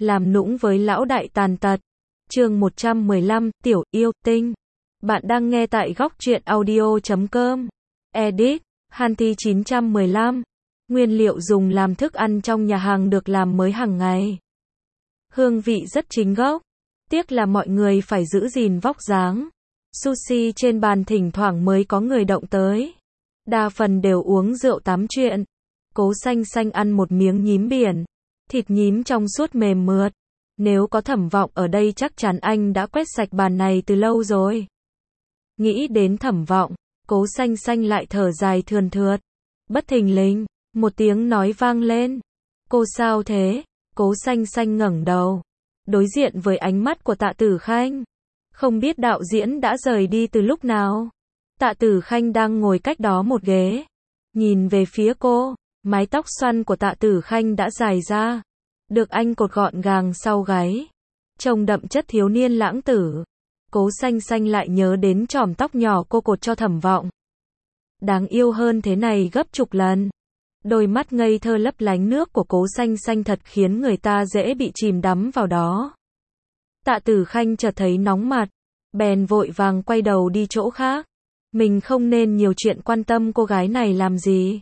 làm nũng với lão đại tàn tật. Chương 115, Tiểu yêu tinh. Bạn đang nghe tại góc truyện audio.com. Edit, Hanti 915. Nguyên liệu dùng làm thức ăn trong nhà hàng được làm mới hàng ngày. Hương vị rất chính gốc. Tiếc là mọi người phải giữ gìn vóc dáng. Sushi trên bàn thỉnh thoảng mới có người động tới. Đa phần đều uống rượu tám chuyện. Cố Xanh Xanh ăn một miếng nhím biển. Thịt nhím trong suốt mềm mượt. Nếu có Thẩm Vọng ở đây chắc chắn anh đã quét sạch bàn này từ lâu rồi. Nghĩ đến Thẩm Vọng, Cố Xanh Xanh lại thở dài thườn thượt. Bất thình lình, một tiếng nói vang lên. Cô sao thế? Cố Xanh Xanh ngẩng đầu. Đối diện với ánh mắt của Tạ Tử Khanh. Không biết đạo diễn đã rời đi từ lúc nào. Tạ Tử Khanh đang ngồi cách đó một ghế. Nhìn về phía cô, mái tóc xoăn của Tạ Tử Khanh đã dài ra. Được anh cột gọn gàng sau gáy. Trông đậm chất thiếu niên lãng tử. Cố Xanh Xanh lại nhớ đến chòm tóc nhỏ cô cột cho Thẩm Vọng. Đáng yêu hơn thế này gấp chục lần. Đôi mắt ngây thơ lấp lánh nước của Cố Xanh Xanh thật khiến người ta dễ bị chìm đắm vào đó. Tạ Tử Khanh chợt thấy nóng mặt, bèn vội vàng quay đầu đi chỗ khác. Mình không nên nhiều chuyện quan tâm cô gái này làm gì.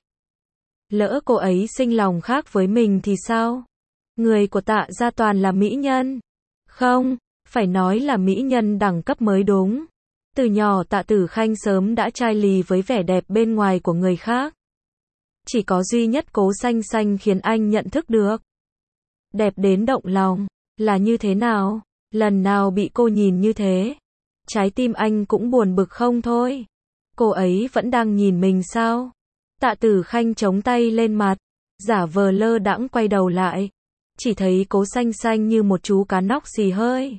Lỡ cô ấy sinh lòng khác với mình thì sao? Người của Tạ gia toàn là mỹ nhân. Không, phải nói là mỹ nhân đẳng cấp mới đúng. Từ nhỏ Tạ Tử Khanh sớm đã chai lì với vẻ đẹp bên ngoài của người khác. Chỉ có duy nhất Cố Xanh Xanh khiến anh nhận thức được. Đẹp đến động lòng, là như thế nào? Lần nào bị cô nhìn như thế, trái tim anh cũng buồn bực không thôi. Cô ấy vẫn đang nhìn mình sao? Tạ Tử Khanh chống tay lên mặt, giả vờ lơ đãng quay đầu lại. Chỉ thấy Cố Xanh Xanh như một chú cá nóc xì hơi.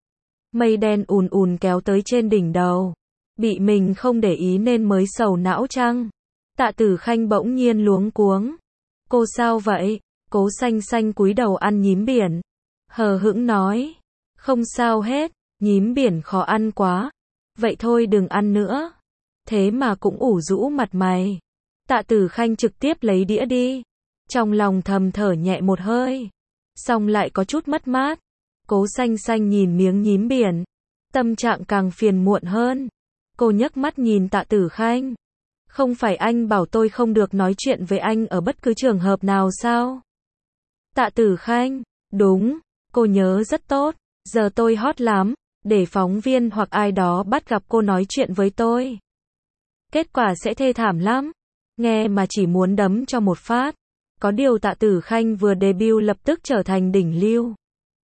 Mây đen ùn ùn kéo tới trên đỉnh đầu. Bị mình không để ý nên mới sầu não chăng? Tạ Tử Khanh bỗng nhiên luống cuống. Cô sao vậy? Cố Xanh Xanh cúi đầu ăn nhím biển. Hờ hững nói. Không sao hết, nhím biển khó ăn quá. Vậy thôi đừng ăn nữa. Thế mà cũng ủ rũ mặt mày. Tạ Tử Khanh trực tiếp lấy đĩa đi. Trong lòng thầm thở nhẹ một hơi. Xong lại có chút mất mát. Cố Xanh Xanh nhìn miếng nhím biển. Tâm trạng càng phiền muộn hơn. Cô nhấc mắt nhìn Tạ Tử Khanh. Không phải anh bảo tôi không được nói chuyện với anh ở bất cứ trường hợp nào sao? Tạ Tử Khanh, đúng, cô nhớ rất tốt. Giờ tôi hot lắm, để phóng viên hoặc ai đó bắt gặp cô nói chuyện với tôi. Kết quả sẽ thê thảm lắm. Nghe mà chỉ muốn đấm cho một phát. Có điều Tạ Tử Khanh vừa debut lập tức trở thành đỉnh lưu.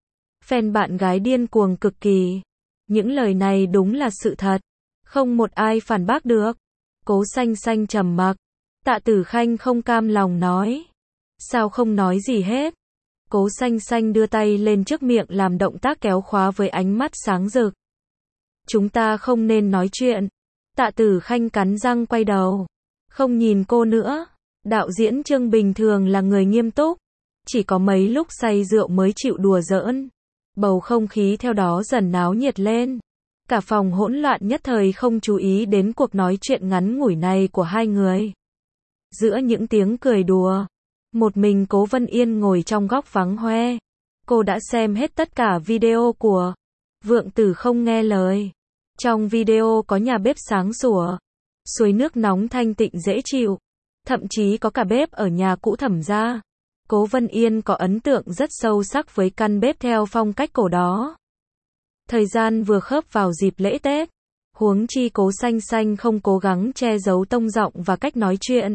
Fan bạn gái điên cuồng cực kỳ. Những lời này đúng là sự thật. Không một ai phản bác được. Cố Xanh Xanh trầm mặc. Tạ Tử Khanh không cam lòng nói. Sao không nói gì hết? Cố Xanh Xanh đưa tay lên trước miệng làm động tác kéo khóa với ánh mắt sáng rực. Chúng ta không nên nói chuyện. Tạ Tử Khanh cắn răng quay đầu. Không nhìn cô nữa. Đạo diễn Trương bình thường là người nghiêm túc. Chỉ có mấy lúc say rượu mới chịu đùa giỡn. Bầu không khí theo đó dần náo nhiệt lên. Cả phòng hỗn loạn nhất thời không chú ý đến cuộc nói chuyện ngắn ngủi này của hai người. Giữa những tiếng cười đùa, một mình Cố Vân Yên ngồi trong góc vắng hoe. Cô đã xem hết tất cả video của Vượng Tử không nghe lời. Trong video có nhà bếp sáng sủa, suối nước nóng thanh tịnh dễ chịu, thậm chí có cả bếp ở nhà cũ Thẩm gia. Cố Vân Yên có ấn tượng rất sâu sắc với căn bếp theo phong cách cổ đó. Thời gian vừa khớp vào dịp lễ Tết. Huống chi Cố Xanh Xanh không cố gắng che giấu tông giọng và cách nói chuyện.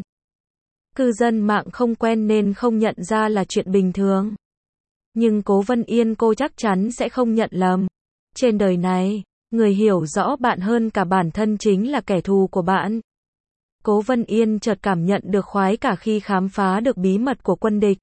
Cư dân mạng không quen nên không nhận ra là chuyện bình thường. Nhưng Cố Vân Yên cô chắc chắn sẽ không nhận lầm. Trên đời này, người hiểu rõ bạn hơn cả bản thân chính là kẻ thù của bạn. Cố Vân Yên chợt cảm nhận được khoái cả khi khám phá được bí mật của quân địch.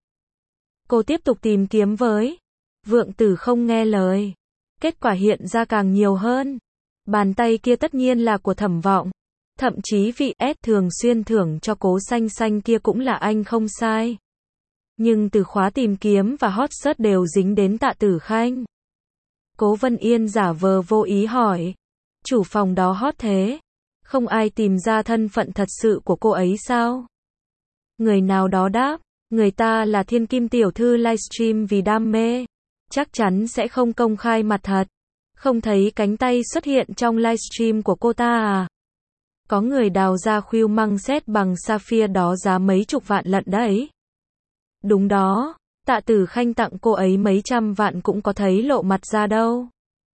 Cô tiếp tục tìm kiếm với Vượng Tử không nghe lời. Kết quả hiện ra càng nhiều hơn. Bàn tay kia tất nhiên là của Thẩm Vọng. Thậm chí vị S thường xuyên thưởng cho Cố Xanh Xanh kia cũng là anh không sai. Nhưng từ khóa tìm kiếm và hot search đều dính đến Tạ Tử Khanh. Cố Vân Yên giả vờ vô ý hỏi. Chủ phòng đó hot thế. Không ai tìm ra thân phận thật sự của cô ấy sao? Người nào đó đáp. Người ta là thiên kim tiểu thư livestream vì đam mê. chắc chắn sẽ không công khai mặt thật. Không thấy cánh tay xuất hiện trong livestream của cô ta à? Có người đào ra khuỷu măng xét bằng sapphire đó giá mấy chục vạn lận đấy. Đúng đó, Tạ Tử Khanh tặng cô ấy mấy trăm vạn cũng có thấy lộ mặt ra đâu.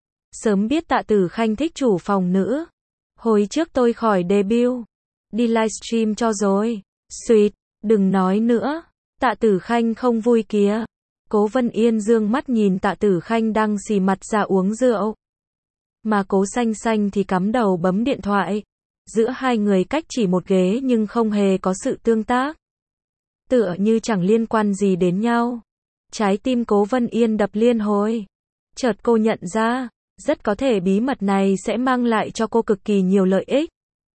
Sớm biết Tạ Tử Khanh thích chủ phòng nữ. Hồi trước tôi khỏi debut. Đi livestream cho rồi. Xuyệt, đừng nói nữa. Tạ Tử Khanh không vui kìa. Cố Vân Yên dương mắt nhìn Tạ Tử Khanh đang xì mặt ra uống rượu. Mà Cố Xanh Xanh thì cắm đầu bấm điện thoại. Giữa hai người cách chỉ một ghế nhưng không hề có sự tương tác. Tựa như chẳng liên quan gì đến nhau. Trái tim Cố Vân Yên đập liên hồi. Chợt cô nhận ra, rất có thể bí mật này sẽ mang lại cho cô cực kỳ nhiều lợi ích.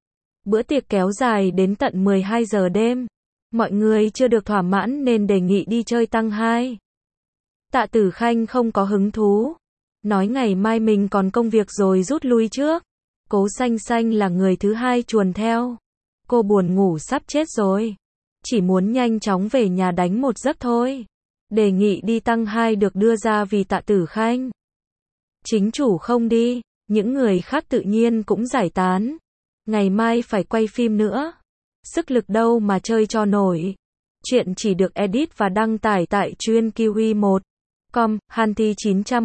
Bữa tiệc kéo dài đến tận 12 giờ đêm. Mọi người chưa được thỏa mãn nên đề nghị đi chơi tăng 2. Tạ Tử Khanh không có hứng thú. Nói ngày mai mình còn công việc rồi rút lui trước. Cố Xanh Xanh là người thứ hai chuồn theo. Cô buồn ngủ sắp chết rồi. Chỉ muốn nhanh chóng về nhà đánh một giấc thôi. Đề nghị đi tăng 2 được đưa ra vì Tạ Tử Khanh. Chính chủ không đi, những người khác tự nhiên cũng giải tán. Ngày mai phải quay phim nữa. Sức lực đâu mà chơi cho nổi. Chuyện chỉ được edit và đăng tải tại chuyên kiwi1.com, Hanti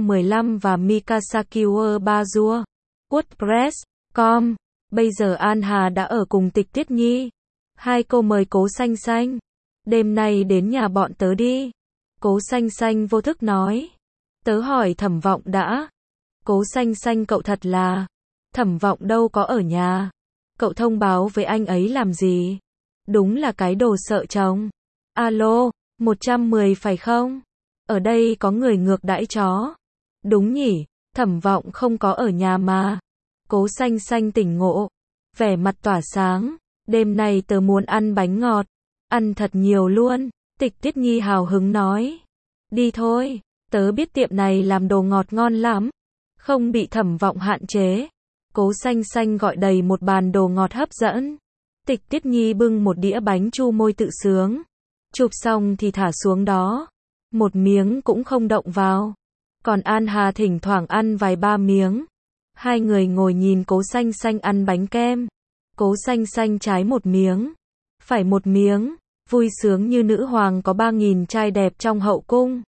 915 và Mikasakiwa Bazua. WordPress.com. Bây giờ An Hà đã ở cùng Tịch Tiết Nhi. Hai cô mời Cố Xanh Xanh. Đêm nay đến nhà bọn tớ đi. Cố Xanh Xanh vô thức nói. Tớ hỏi Thẩm Vọng đã. Cố Xanh Xanh cậu thật là. Thẩm Vọng đâu có ở nhà. Cậu thông báo với anh ấy làm gì? Đúng là cái đồ sợ chồng. Alo, 110 phải không? Ở đây có người ngược đãi chó. Đúng nhỉ, Thẩm Vọng không có ở nhà mà. Cố Xanh Xanh tỉnh ngộ. Vẻ mặt tỏa sáng. Đêm nay tớ muốn ăn bánh ngọt. Ăn thật nhiều luôn. Tịch Tiết Nhi hào hứng nói. Đi thôi, tớ biết tiệm này làm đồ ngọt ngon lắm. Không bị Thẩm Vọng hạn chế. Cố Xanh Xanh gọi đầy một bàn đồ ngọt hấp dẫn. Tịch Tiết Nhi bưng một đĩa bánh chu môi tự sướng. Chụp xong thì thả xuống đó. Một miếng cũng không động vào. Còn An Hà thỉnh thoảng ăn vài ba miếng. Hai người ngồi nhìn Cố Xanh Xanh ăn bánh kem. Cố Xanh Xanh trái một miếng. Phải một miếng. Vui sướng như nữ hoàng có 3.000 trai đẹp trong hậu cung.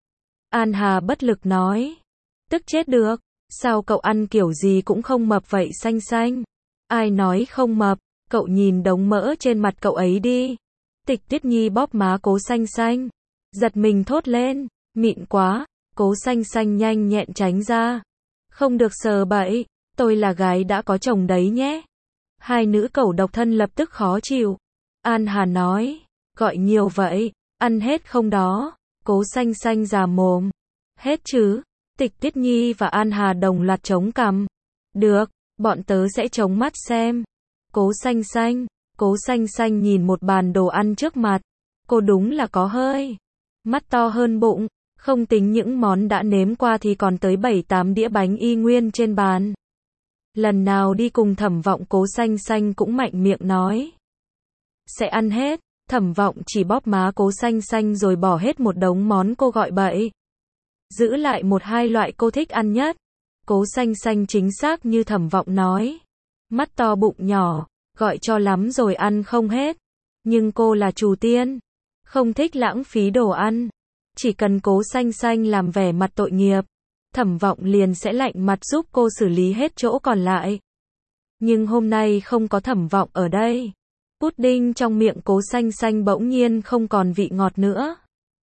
An Hà bất lực nói. Tức chết được. Sao cậu ăn kiểu gì cũng không mập vậy Xanh Xanh? Ai nói không mập? Cậu nhìn đống mỡ trên mặt cậu ấy đi. Tịch Tiết Nhi bóp má Cố Xanh Xanh. Giật mình thốt lên. Mịn quá. Cố Xanh Xanh nhanh nhẹn tránh ra. Không được sờ bậy. Tôi là gái đã có chồng đấy nhé. Hai nữ cẩu độc thân lập tức khó chịu. An Hà nói. Gọi nhiều vậy. Ăn hết không đó? Cố Xanh Xanh già mồm. Hết chứ. Tịch Tiết Nhi và An Hà đồng loạt chống cằm. Được, bọn tớ sẽ chống mắt xem. Cố Xanh Xanh. Cố Xanh Xanh nhìn một bàn đồ ăn trước mặt. Cô đúng là có hơi. Mắt to hơn bụng. Không tính những món đã nếm qua thì còn tới 7-8 đĩa bánh y nguyên trên bàn. Lần nào đi cùng Thẩm Vọng Cố Xanh Xanh cũng mạnh miệng nói. Sẽ ăn hết. Thẩm Vọng chỉ bóp má Cố Xanh Xanh rồi bỏ hết một đống món cô gọi bậy. Giữ lại một hai loại cô thích ăn nhất. Cố Xanh Xanh chính xác như Thẩm Vọng nói. Mắt to bụng nhỏ, gọi cho lắm rồi ăn không hết. Nhưng cô là chủ tiên. Không thích lãng phí đồ ăn. Chỉ cần Cố Xanh Xanh làm vẻ mặt tội nghiệp. Thẩm Vọng liền sẽ lạnh mặt giúp cô xử lý hết chỗ còn lại. Nhưng hôm nay không có Thẩm Vọng ở đây. Pudding trong miệng Cố Xanh Xanh bỗng nhiên không còn vị ngọt nữa.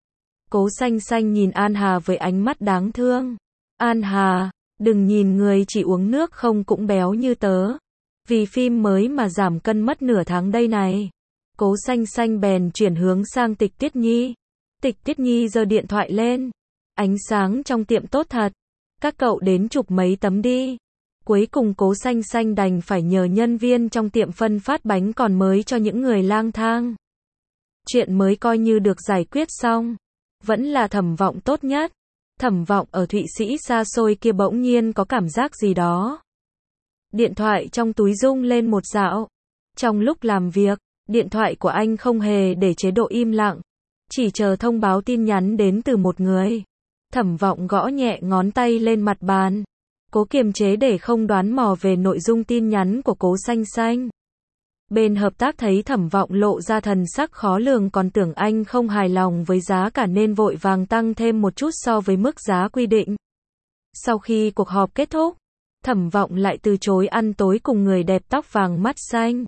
Cố Xanh Xanh nhìn An Hà với ánh mắt đáng thương. An Hà, đừng nhìn người chỉ uống nước không cũng béo như tớ. Vì phim mới mà giảm cân mất nửa tháng đây này. Cố Xanh Xanh bèn chuyển hướng sang Tịch Tiết Nhi. Tịch Tiết Nhi giơ điện thoại lên. Ánh sáng trong tiệm tốt thật. Các cậu đến chụp mấy tấm đi. Cuối cùng Cố Xanh Xanh đành phải nhờ nhân viên trong tiệm phân phát bánh còn mới cho những người lang thang. Chuyện mới coi như được giải quyết xong. Vẫn là Thẩm Vọng tốt nhất. Thẩm Vọng ở Thụy Sĩ xa xôi kia bỗng nhiên có cảm giác gì đó. Điện thoại trong túi rung lên một dạo. Trong lúc làm việc, điện thoại của anh không hề để chế độ im lặng. Chỉ chờ thông báo tin nhắn đến từ một người. Thẩm Vọng gõ nhẹ ngón tay lên mặt bàn, cố kiềm chế để không đoán mò về nội dung tin nhắn của Cố Xanh Xanh. Bên hợp tác thấy Thẩm Vọng lộ ra thần sắc khó lường còn tưởng anh không hài lòng với giá cả nên vội vàng tăng thêm một chút so với mức giá quy định. Sau khi cuộc họp kết thúc, Thẩm Vọng lại từ chối ăn tối cùng người đẹp tóc vàng mắt xanh.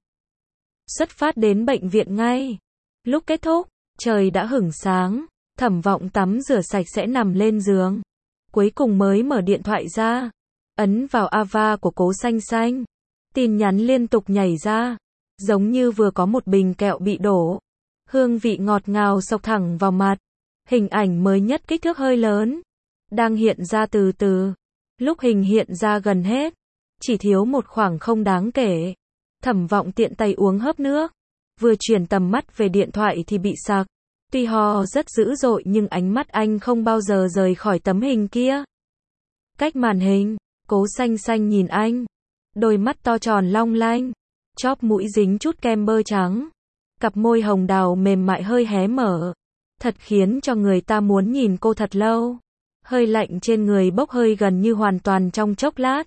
Xuất phát đến bệnh viện ngay. Lúc kết thúc, trời đã hửng sáng, Thẩm Vọng tắm rửa sạch sẽ nằm lên giường. Cuối cùng mới mở điện thoại ra, ấn vào Ava của Cố Xanh Xanh. Tin nhắn liên tục nhảy ra, giống như vừa có một bình kẹo bị đổ. Hương vị ngọt ngào xộc thẳng vào mặt. Hình ảnh mới nhất kích thước hơi lớn, đang hiện ra từ từ. Lúc hình hiện ra gần hết, chỉ thiếu một khoảng không đáng kể. Thẩm Vọng tiện tay uống hớp nước, vừa chuyển tầm mắt về điện thoại thì bị sặc. Tuy ho rất dữ dội nhưng ánh mắt anh không bao giờ rời khỏi tấm hình kia. Cách màn hình, Cố Xanh Xanh nhìn anh, đôi mắt to tròn long lanh, chóp mũi dính chút kem bơ trắng, cặp môi hồng đào mềm mại hơi hé mở, thật khiến cho người ta muốn nhìn cô thật lâu. Hơi lạnh trên người bốc hơi gần như hoàn toàn trong chốc lát.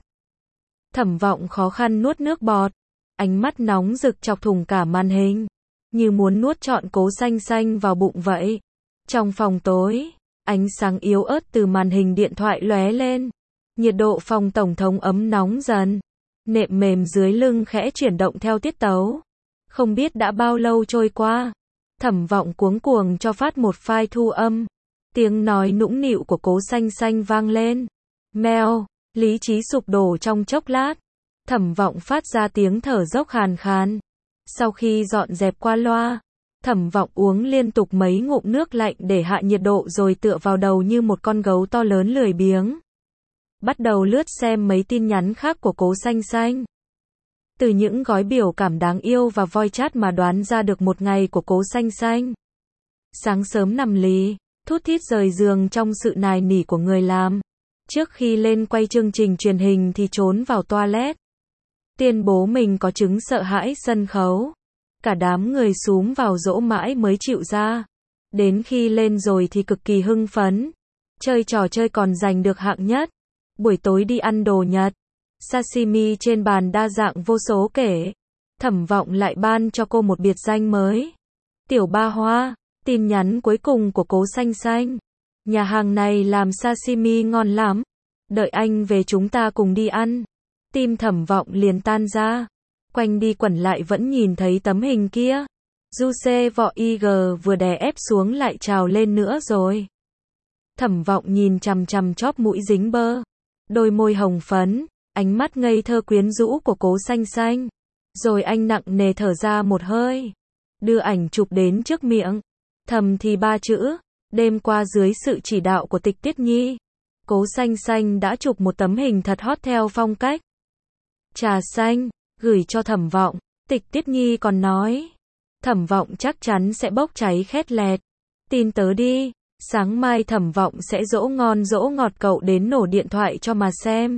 Thẩm Vọng khó khăn nuốt nước bọt, ánh mắt nóng rực chọc thủng cả màn hình, như muốn nuốt trọn Cố Xanh Xanh vào bụng vậy. Trong phòng tối, ánh sáng yếu ớt từ màn hình điện thoại lóe lên, nhiệt độ phòng tổng thống ấm nóng dần, nệm mềm dưới lưng khẽ chuyển động theo tiết tấu. Không biết đã bao lâu trôi qua, Thẩm Vọng cuống cuồng cho phát một file thu âm. Tiếng nói nũng nịu của Cố Xanh Xanh vang lên. Meo, lý trí sụp đổ trong chốc lát. Thẩm Vọng phát ra tiếng thở dốc khàn khàn. Sau khi dọn dẹp qua loa, Thẩm Vọng uống liên tục mấy ngụm nước lạnh để hạ nhiệt độ rồi tựa vào đầu như một con gấu to lớn lười biếng. Bắt đầu lướt xem mấy tin nhắn khác của Cố Xanh Xanh. Từ những gói biểu cảm đáng yêu và voice chat mà đoán ra được một ngày của Cố Xanh Xanh. Sáng sớm nằm lì, thút thít rời giường trong sự nài nỉ của người làm. Trước khi lên quay chương trình truyền hình thì trốn vào toilet. Tuyên bố mình có chứng sợ hãi sân khấu. Cả đám người xúm vào dỗ mãi mới chịu ra. Đến khi lên rồi thì cực kỳ hưng phấn. Chơi trò chơi còn giành được hạng nhất. Buổi tối đi ăn đồ Nhật. Sashimi trên bàn đa dạng vô số kể. Thẩm Vọng lại ban cho cô một biệt danh mới. Tiểu Ba Hoa. Tin nhắn cuối cùng của Cố Xanh Xanh. Nhà hàng này làm sashimi ngon lắm. Đợi anh về chúng ta cùng đi ăn. Tim Thẩm Vọng liền tan ra. Quanh đi quẩn lại vẫn nhìn thấy tấm hình kia. Juice Voiger vừa đè ép xuống lại trào lên nữa rồi. Thẩm Vọng nhìn chằm chằm chóp mũi dính bơ. Đôi môi hồng phấn. Ánh mắt ngây thơ quyến rũ của Cố Xanh Xanh. Rồi anh nặng nề thở ra một hơi. Đưa ảnh chụp đến trước miệng. Thầm thì ba chữ. Đêm qua dưới sự chỉ đạo của Tịch Tiết Nhi, Cố Xanh Xanh đã chụp một tấm hình thật hot theo phong cách trà xanh, gửi cho Thẩm Vọng. Tịch Tiết Nhi còn nói, Thẩm Vọng chắc chắn sẽ bốc cháy khét lẹt. Tin tớ đi, sáng mai Thẩm Vọng sẽ dỗ ngon dỗ ngọt cậu đến nổ điện thoại cho mà xem.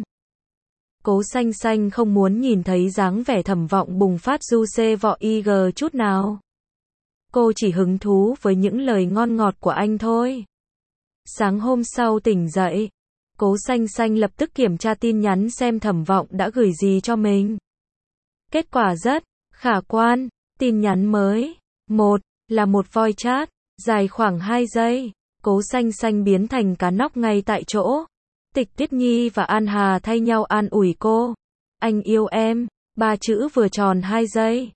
Cố Xanh Xanh không muốn nhìn thấy dáng vẻ Thẩm Vọng bùng phát Juice Voiger chút nào. Cô chỉ hứng thú với những lời ngon ngọt của anh thôi. Sáng hôm sau tỉnh dậy, Cố Xanh Xanh lập tức kiểm tra tin nhắn xem Thẩm Vọng đã gửi gì cho mình. Kết quả rất khả quan. Tin nhắn mới. Một là một voice chat, dài khoảng 2 giây. Cố Xanh Xanh biến thành cá nóc ngay tại chỗ. Tịch Tiết Nhi và An Hà thay nhau an ủi cô. Anh yêu em. 3 chữ vừa tròn 2 giây.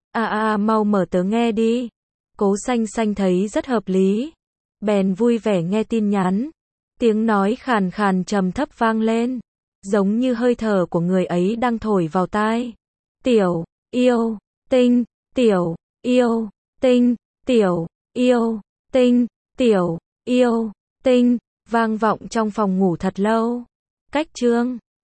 Mau mở tớ nghe đi. Cố Xanh Xanh thấy rất hợp lý. Bèn vui vẻ nghe tin nhắn. Tiếng nói khàn khàn trầm thấp vang lên. Giống như hơi thở của người ấy đang thổi vào tai. Tiểu, yêu, tinh, tiểu, yêu, tinh, tiểu, yêu, tinh, tiểu, yêu, tinh, vang vọng trong phòng ngủ thật lâu. Cách chương